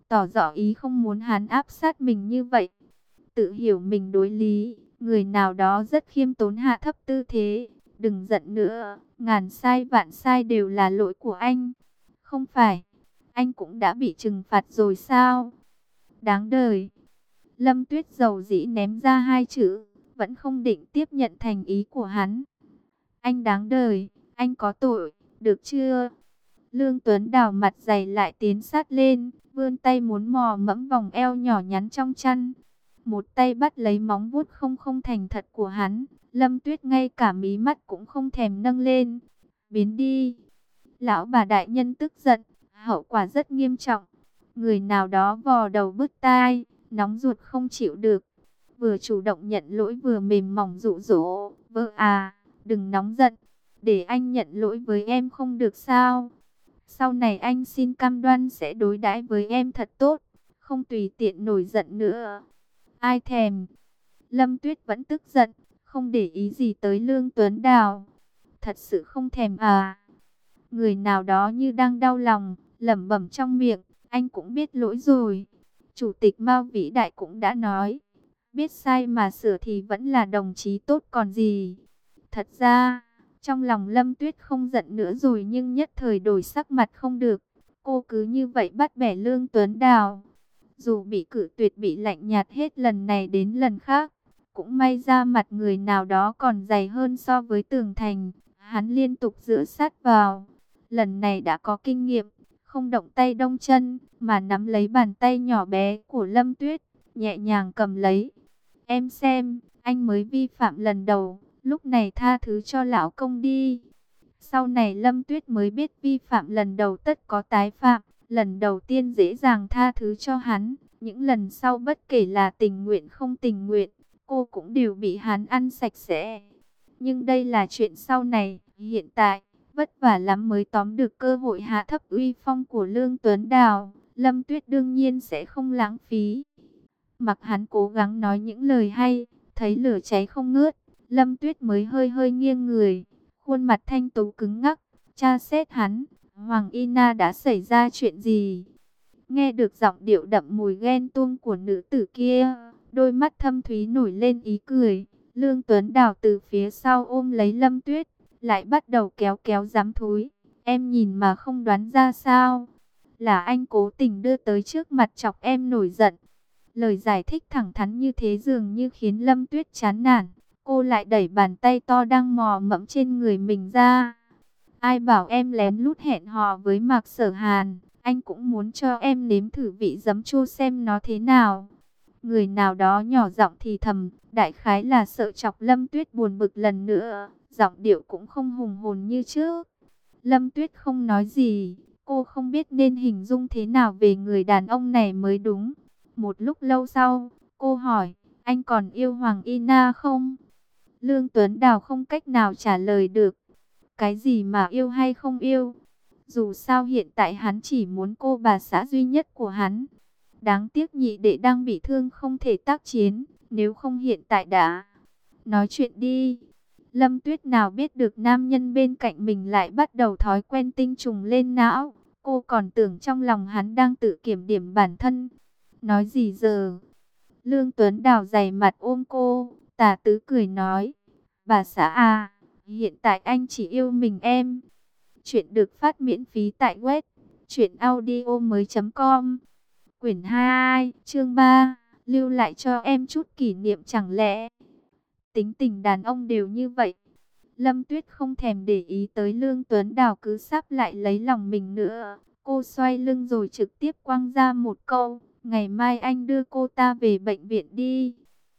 tỏ rõ ý không muốn hắn áp sát mình như vậy. Tự hiểu mình đối lý, người nào đó rất khiêm tốn hạ thấp tư thế. Đừng giận nữa, ngàn sai vạn sai đều là lỗi của anh. Không phải, anh cũng đã bị trừng phạt rồi sao? Đáng đời. Lâm Tuyết dầu dĩ ném ra hai chữ, vẫn không định tiếp nhận thành ý của hắn. Anh đáng đời, anh có tội, được chưa? Lương Tuấn Đào mặt dày lại tiến sát lên, vươn tay muốn mò mẫm vòng eo nhỏ nhắn trong chăn. Một tay bắt lấy móng vuốt không không thành thật của hắn, Lâm Tuyết ngay cả mí mắt cũng không thèm nâng lên. Biến đi. Lão bà đại nhân tức giận, hậu quả rất nghiêm trọng. Người nào đó vò đầu bứt tai, nóng ruột không chịu được. Vừa chủ động nhận lỗi vừa mềm mỏng dụ dỗ, vợ à, đừng nóng giận, để anh nhận lỗi với em không được sao? Sau này anh xin cam đoan sẽ đối đãi với em thật tốt, không tùy tiện nổi giận nữa. Ai thèm. Lâm Tuyết vẫn tức giận, không để ý gì tới Lương Tuấn Đào. Thật sự không thèm à? Người nào đó như đang đau lòng, lẩm bẩm trong miệng, anh cũng biết lỗi rồi. Chủ tịch Mao vĩ đại cũng đã nói, biết sai mà sửa thì vẫn là đồng chí tốt còn gì. Thật ra, trong lòng Lâm Tuyết không giận nữa rồi nhưng nhất thời đổi sắc mặt không được. Cô cứ như vậy bắt bẻ Lương Tuấn Đào. Dù bị cự tuyệt bị lạnh nhạt hết lần này đến lần khác, cũng may ra mặt người nào đó còn dày hơn so với tường thành. Hắn liên tục dựa sát vào. Lần này đã có kinh nghiệm, không động tay đông chân, mà nắm lấy bàn tay nhỏ bé của Lâm Tuyết, nhẹ nhàng cầm lấy. Em xem, anh mới vi phạm lần đầu, lúc này tha thứ cho lão công đi. Sau này Lâm Tuyết mới biết vi phạm lần đầu tất có tái phạm. Lần đầu tiên dễ dàng tha thứ cho hắn, những lần sau bất kể là tình nguyện không tình nguyện, cô cũng đều bị hắn ăn sạch sẽ. Nhưng đây là chuyện sau này, hiện tại, vất vả lắm mới tóm được cơ hội hạ thấp uy phong của Lương Tuấn Đào. Lâm Tuyết đương nhiên sẽ không lãng phí. Mặc hắn cố gắng nói những lời hay, thấy lửa cháy không ngớt, Lâm Tuyết mới hơi hơi nghiêng người, khuôn mặt thanh tú cứng ngắc, tra xét hắn. Hoàng Y Na đã xảy ra chuyện gì? Nghe được giọng điệu đậm mùi ghen tuông của nữ tử kia, đôi mắt thâm thúy nổi lên ý cười. Lương Tuấn Đào từ phía sau ôm lấy Lâm Tuyết, lại bắt đầu kéo kéo giám thúi. Em nhìn mà không đoán ra sao? Là anh cố tình đưa tới trước mặt chọc em nổi giận. Lời giải thích thẳng thắn như thế dường như khiến Lâm Tuyết chán nản. Cô lại đẩy bàn tay to đang mò mẫm trên người mình ra. Ai bảo em lén lút hẹn hò với Mạc Sở Hàn, anh cũng muốn cho em nếm thử vị giấm chua xem nó thế nào. Người nào đó nhỏ giọng thì thầm, đại khái là sợ chọc Lâm Tuyết buồn bực lần nữa, giọng điệu cũng không hùng hồn như trước. Lâm Tuyết không nói gì, cô không biết nên hình dung thế nào về người đàn ông này mới đúng. Một lúc lâu sau, cô hỏi, anh còn yêu Hoàng Y Na không? Lương Tuấn Đào không cách nào trả lời được. Cái gì mà yêu hay không yêu? Dù sao hiện tại hắn chỉ muốn cô bà xã duy nhất của hắn. Đáng tiếc nhị đệ đang bị thương không thể tác chiến, nếu không hiện tại đã. Nói chuyện đi. Lâm Tuyết nào biết được nam nhân bên cạnh mình lại bắt đầu thói quen tinh trùng lên não. Cô còn tưởng trong lòng hắn đang tự kiểm điểm bản thân. Nói gì giờ? Lương Tuấn Đào dày mặt ôm cô, tà tứ cười nói. Bà xã à, hiện tại anh chỉ yêu mình em. Chuyện được phát miễn phí tại web truyện audio mới chấm com. Quyển hai, chương ba, lưu lại cho em chút kỷ niệm chẳng lẽ. Tính tình đàn ông đều như vậy. Lâm Tuyết không thèm để ý tới Lương Tuấn Đào cứ sắp lại lấy lòng mình nữa. Cô xoay lưng rồi trực tiếp quăng ra một câu. Ngày mai anh đưa cô ta về bệnh viện đi.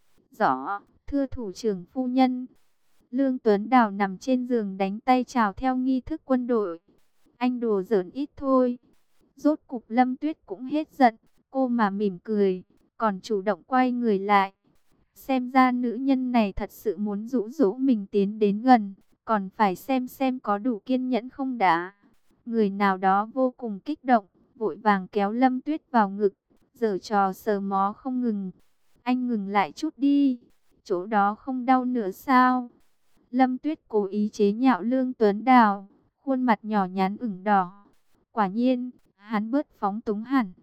Rõ, thưa thủ trưởng phu nhân. Lương Tuấn Đào nằm trên giường đánh tay chào theo nghi thức quân đội. Anh đùa giỡn ít thôi. Rốt cục Lâm Tuyết cũng hết giận. Cô mà mỉm cười, còn chủ động quay người lại. Xem ra nữ nhân này thật sự muốn dụ dỗ mình tiến đến gần. Còn phải xem xem có đủ kiên nhẫn không đã. Người nào đó vô cùng kích động, vội vàng kéo Lâm Tuyết vào ngực, giở trò sờ mó không ngừng. Anh ngừng lại chút đi, chỗ đó không đau nữa sao? Lâm Tuyết cố ý chế nhạo Lương Tuấn Đào, khuôn mặt nhỏ nhắn ửng đỏ. Quả nhiên, hắn bớt phóng túng hẳn, vuốt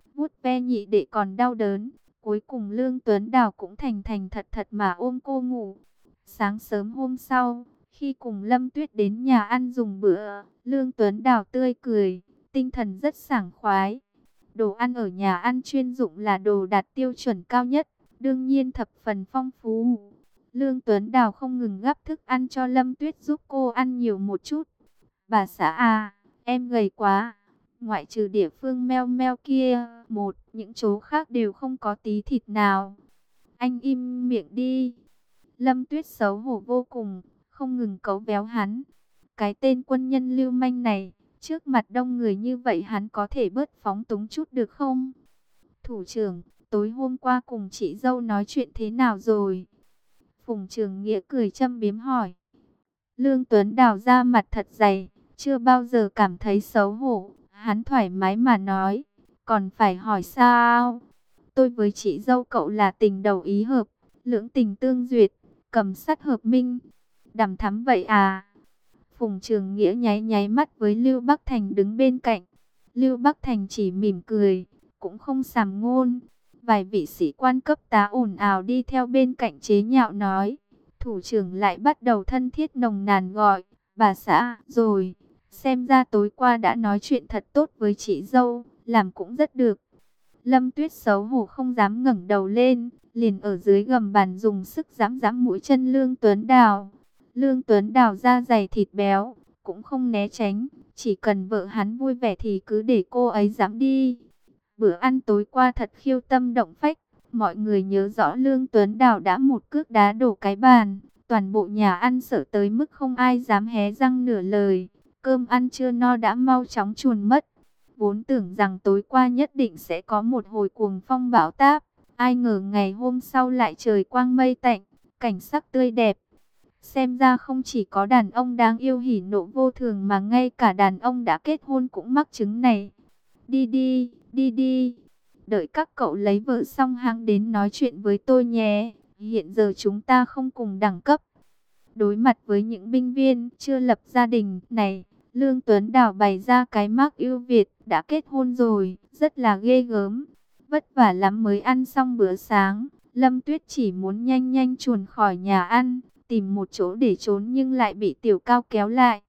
ve nhị đệ còn đau đớn. Cuối cùng Lương Tuấn Đào cũng thành thành thật thật mà ôm cô ngủ. Sáng sớm hôm sau, khi cùng Lâm Tuyết đến nhà ăn dùng bữa, Lương Tuấn Đào tươi cười, tinh thần rất sảng khoái. Đồ ăn ở nhà ăn chuyên dụng là đồ đạt tiêu chuẩn cao nhất, đương nhiên thập phần phong phú. Lương Tuấn Đào không ngừng gắp thức ăn cho Lâm Tuyết giúp cô ăn nhiều một chút. Bà xã à, em gầy quá, ngoại trừ địa phương meo meo kia, một, những chỗ khác đều không có tí thịt nào. Anh im miệng đi. Lâm Tuyết xấu hổ vô cùng, không ngừng cấu véo hắn. Cái tên quân nhân lưu manh này, trước mặt đông người như vậy hắn có thể bớt phóng túng chút được không? Thủ trưởng, tối hôm qua cùng chị dâu nói chuyện thế nào rồi? Phùng Trường Nghĩa cười châm biếm hỏi. Lương Tuấn Đào ra mặt thật dày, chưa bao giờ cảm thấy xấu hổ. Hắn thoải mái mà nói, còn phải hỏi sao? Tôi với chị dâu cậu là tình đầu ý hợp, lưỡng tình tương duyệt, cầm sắt hợp minh. Đằm thắm vậy à? Phùng Trường Nghĩa nháy nháy mắt với Lưu Bắc Thành đứng bên cạnh. Lưu Bắc Thành chỉ mỉm cười, cũng không sàm ngôn. Vài vị sĩ quan cấp tá ồn ào đi theo bên cạnh chế nhạo nói. Thủ trưởng lại bắt đầu thân thiết nồng nàn gọi, bà xã, rồi. Xem ra tối qua đã nói chuyện thật tốt với chị dâu, làm cũng rất được. Lâm Tuyết xấu hổ không dám ngẩng đầu lên, liền ở dưới gầm bàn dùng sức giãm giãm mũi chân Lương Tuấn Đào. Lương Tuấn Đào da dày thịt béo, cũng không né tránh, chỉ cần vợ hắn vui vẻ thì cứ để cô ấy dám đi. Bữa ăn tối qua thật khiêu tâm động phách, mọi người nhớ rõ Lương Tuấn Đào đã một cước đá đổ cái bàn, toàn bộ nhà ăn sợ tới mức không ai dám hé răng nửa lời, cơm ăn chưa no đã mau chóng chuồn mất. Vốn tưởng rằng tối qua nhất định sẽ có một hồi cuồng phong bão táp, ai ngờ ngày hôm sau lại trời quang mây tạnh, cảnh sắc tươi đẹp. Xem ra không chỉ có đàn ông đáng yêu hỉ nộ vô thường mà ngay cả đàn ông đã kết hôn cũng mắc chứng này. Đi đi, đi đi, đợi các cậu lấy vợ xong hãng đến nói chuyện với tôi nhé, hiện giờ chúng ta không cùng đẳng cấp. Đối mặt với những binh viên chưa lập gia đình này, Lương Tuấn Đào bày ra cái mác ưu Việt, đã kết hôn rồi, rất là ghê gớm. Vất vả lắm mới ăn xong bữa sáng, Lâm Tuyết chỉ muốn nhanh nhanh chuồn khỏi nhà ăn, tìm một chỗ để trốn nhưng lại bị Tiểu Cao kéo lại.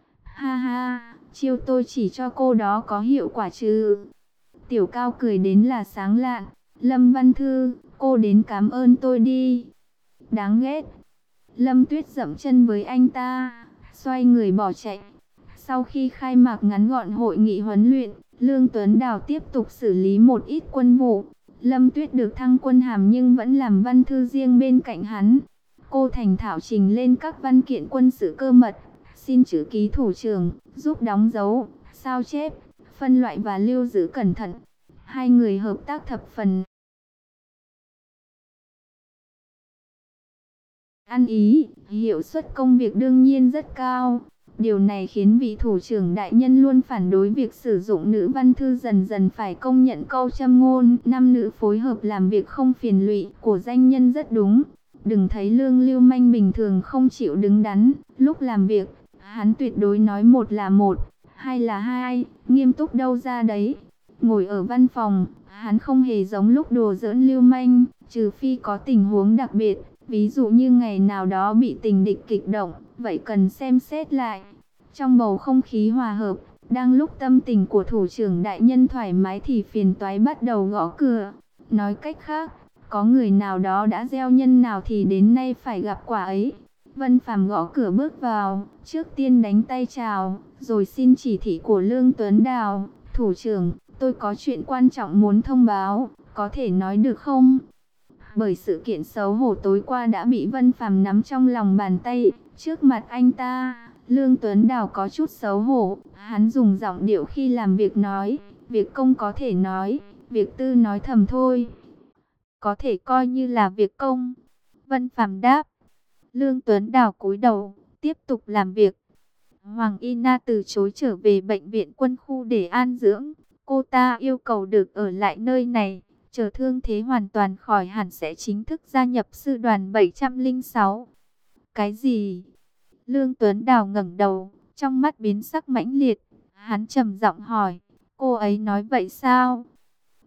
Ha ha, chiêu tôi chỉ cho cô đó có hiệu quả chứ? Tiểu Cao cười đến là sáng lạn. Lâm Văn Thư, cô đến cảm ơn tôi đi. Đáng ghét. Lâm Tuyết dậm chân với anh ta, xoay người bỏ chạy. Sau khi khai mạc ngắn gọn hội nghị huấn luyện, Lương Tuấn Đào tiếp tục xử lý một ít quân vụ. Lâm Tuyết được thăng quân hàm nhưng vẫn làm văn thư riêng bên cạnh hắn. Cô thành thạo trình lên các văn kiện quân sự cơ mật, xin chữ ký thủ trưởng, giúp đóng dấu, sao chép, phân loại và lưu giữ cẩn thận. Hai người hợp tác thập phần ăn ý, hiệu suất công việc đương nhiên rất cao. Điều này khiến vị thủ trưởng đại nhân luôn phản đối việc sử dụng nữ văn thư dần dần phải công nhận câu châm ngôn nam nữ phối hợp làm việc không phiền lụy của danh nhân rất đúng. Đừng thấy Lương lưu manh bình thường không chịu đứng đắn, lúc làm việc, hắn tuyệt đối nói một là một, hai là hai, nghiêm túc đâu ra đấy. Ngồi ở văn phòng, hắn không hề giống lúc đùa giỡn lưu manh, trừ phi có tình huống đặc biệt. Ví dụ như ngày nào đó bị tình địch kịch động, vậy cần xem xét lại. Trong bầu không khí hòa hợp, đang lúc tâm tình của thủ trưởng đại nhân thoải mái thì phiền toái bắt đầu gõ cửa. Nói cách khác, có người nào đó đã gieo nhân nào thì đến nay phải gặp quả ấy. Vân Phàm gõ cửa bước vào, trước tiên đánh tay chào, rồi xin chỉ thị của Lương Tuấn Đào. Thủ trưởng, tôi có chuyện quan trọng muốn thông báo, có thể nói được không? Bởi sự kiện xấu hổ tối qua đã bị Vân Phàm nắm trong lòng bàn tay, trước mặt anh ta, Lương Tuấn Đào có chút xấu hổ, hắn dùng giọng điệu khi làm việc nói, việc công có thể nói, việc tư nói thầm thôi. Có thể coi như là việc công. Vân Phàm đáp. Lương Tuấn Đào cúi đầu, tiếp tục làm việc. Hoàng Y Na từ chối trở về bệnh viện quân khu để an dưỡng, cô ta yêu cầu được ở lại nơi này. Chờ thương thế hoàn toàn khỏi hẳn sẽ chính thức gia nhập sư đoàn bảy trăm lẻ sáu. Cái gì? Lương Tuấn Đào ngẩng đầu, trong mắt biến sắc mãnh liệt. Hắn trầm giọng hỏi, cô ấy nói vậy sao?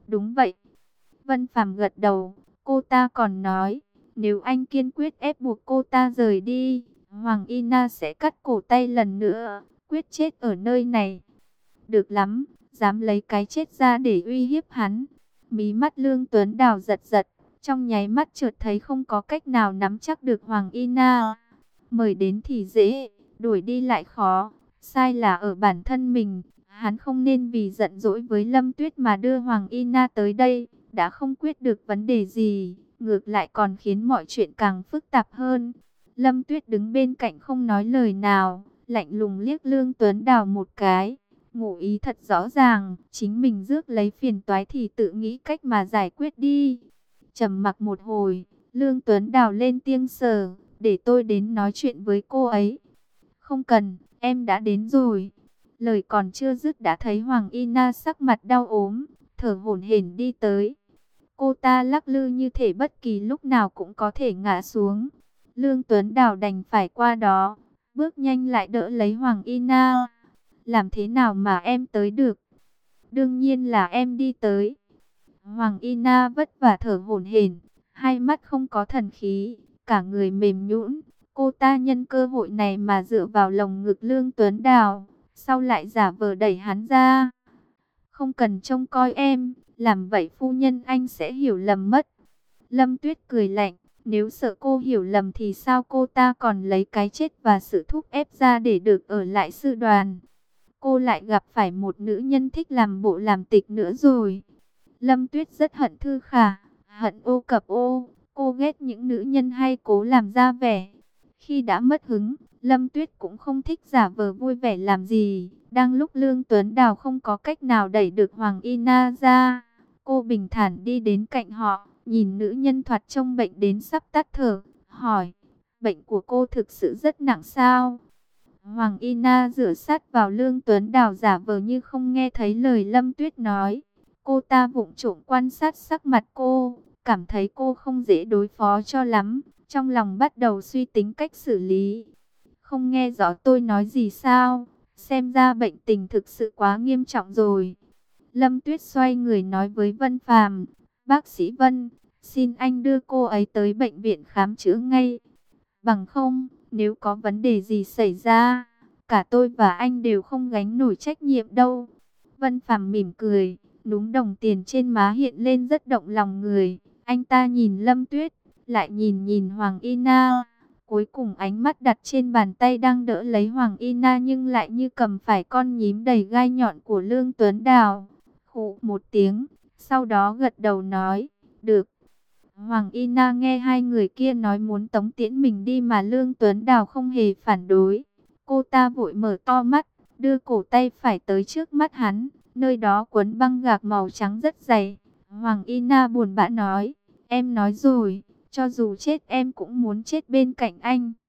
Đúng vậy. Vân Phàm gật đầu. Cô ta còn nói, nếu anh kiên quyết ép buộc cô ta rời đi, Hoàng Y Na sẽ cắt cổ tay lần nữa, quyết chết ở nơi này. Được lắm, dám lấy cái chết ra để uy hiếp hắn. Mí mắt Lương Tuấn Đào giật giật, trong nháy mắt chợt thấy không có cách nào nắm chắc được Hoàng Y Na. Mời đến thì dễ, đuổi đi lại khó, sai là ở bản thân mình. Hắn không nên vì giận dỗi với Lâm Tuyết mà đưa Hoàng Y Na tới đây, đã không quyết được vấn đề gì, ngược lại còn khiến mọi chuyện càng phức tạp hơn. Lâm Tuyết đứng bên cạnh không nói lời nào, lạnh lùng liếc Lương Tuấn Đào một cái, ngụ ý thật rõ ràng, chính mình rước lấy phiền toái thì tự nghĩ cách mà giải quyết đi. Trầm mặc một hồi, Lương Tuấn Đào lên tiếng sờ, để tôi đến nói chuyện với cô ấy. Không cần, em đã đến rồi. Lời còn chưa dứt đã thấy Hoàng Y Na sắc mặt đau ốm, thở hổn hển đi tới. Cô ta lắc lư như thể bất kỳ lúc nào cũng có thể ngã xuống. Lương Tuấn Đào đành phải qua đó, bước nhanh lại đỡ lấy Hoàng Y Na. Làm thế nào mà em tới được? Đương nhiên là em đi tới. Hoàng Y Na vất vả thở hổn hển, hai mắt không có thần khí, cả người mềm nhũn. Cô ta nhân cơ hội này mà dựa vào lồng ngực Lương Tuấn Đào, sau lại giả vờ đẩy hắn ra. Không cần trông coi em, làm vậy phu nhân anh sẽ hiểu lầm mất. Lâm Tuyết cười lạnh, nếu sợ cô hiểu lầm thì sao cô ta còn lấy cái chết và sự thúc ép ra để được ở lại sư đoàn. Cô lại gặp phải một nữ nhân thích làm bộ làm tịch nữa rồi. Lâm Tuyết rất hận Thư Khả, hận ô cập ô, cô ghét những nữ nhân hay cố làm ra vẻ. Khi đã mất hứng, Lâm Tuyết cũng không thích giả vờ vui vẻ làm gì. Đang lúc Lương Tuấn Đào không có cách nào đẩy được Hoàng Y Na ra, cô bình thản đi đến cạnh họ, nhìn nữ nhân thoạt trông bệnh đến sắp tắt thở, hỏi, bệnh của cô thực sự rất nặng sao? Hoàng Y Na dựa sát vào Lương Tuấn Đào giả vờ như không nghe thấy lời Lâm Tuyết nói. Cô ta vụng trộm quan sát sắc mặt cô, cảm thấy cô không dễ đối phó cho lắm, trong lòng bắt đầu suy tính cách xử lý. Không nghe rõ tôi nói gì sao? Xem ra bệnh tình thực sự quá nghiêm trọng rồi. Lâm Tuyết xoay người nói với Vân Phàm, bác sĩ Vân, xin anh đưa cô ấy tới bệnh viện khám chữa ngay. Bằng không, nếu có vấn đề gì xảy ra, cả tôi và anh đều không gánh nổi trách nhiệm đâu. Vân Phàm mỉm cười, núm đồng tiền trên má hiện lên rất động lòng người. Anh ta nhìn Lâm Tuyết, lại nhìn nhìn Hoàng Y Na. Cuối cùng ánh mắt đặt trên bàn tay đang đỡ lấy Hoàng Y Na nhưng lại như cầm phải con nhím đầy gai nhọn của Lương Tuấn Đào. Khụ một tiếng, sau đó gật đầu nói, được. Hoàng Y Na nghe hai người kia nói muốn tống tiễn mình đi mà Lương Tuấn Đào không hề phản đối. Cô ta vội mở to mắt, đưa cổ tay phải tới trước mắt hắn, nơi đó quấn băng gạc màu trắng rất dày. Hoàng Y Na buồn bã nói, em nói rồi, cho dù chết em cũng muốn chết bên cạnh anh.